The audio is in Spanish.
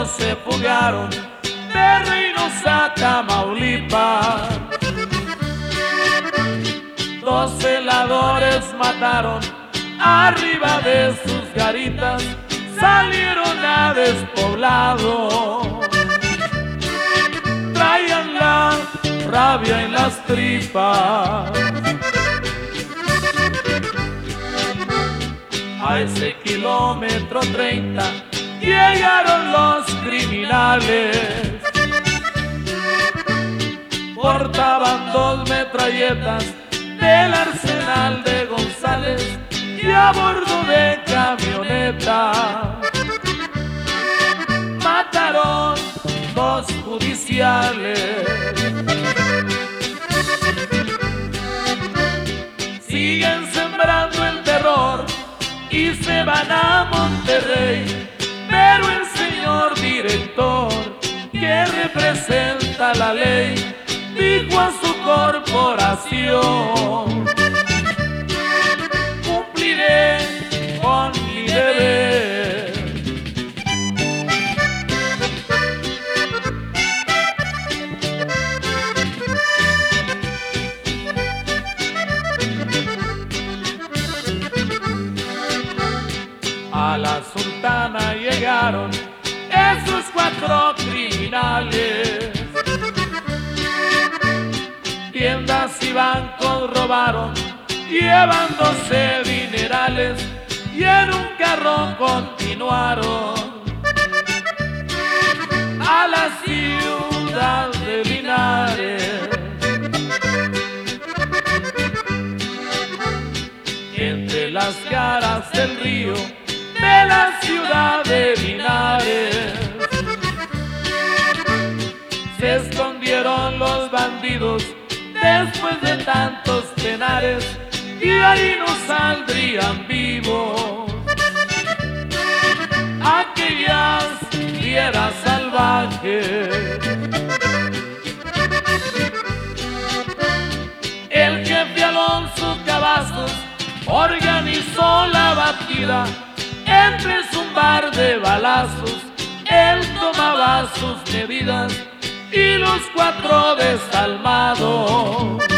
luego se fugaron de Reynosa, Tamaulipas. 2 celadores mataron arriba de sus garitas, salieron a despoblado. Traían la rabia en las tripas. A ese kilómetro 30 llegaron los criminales. Portaban 2 metralletas del arsenal de González y a bordo de camioneta mataron 2 judiciales. Siguen sembrando el terror y se van a Monterrey, pero el señor director que representa la ley dijo a su corporación: cumpliré con mi deber. A la Sultana llegaron esos 4 criminales. Tiendas y bancos robaron, llevándose dinerales, y en un carro continuaron a la ciudad de Linares. Entre las caras del río de la ciudad de Linares se escondieron los bandidos después de tantos penares, y ahí no saldrían vivos aquellas fieras salvajes. El jefe Alonso Cavazos organizó la batida. Entre un bar de balazos, él tomaba sus medidas y los 4 desalmados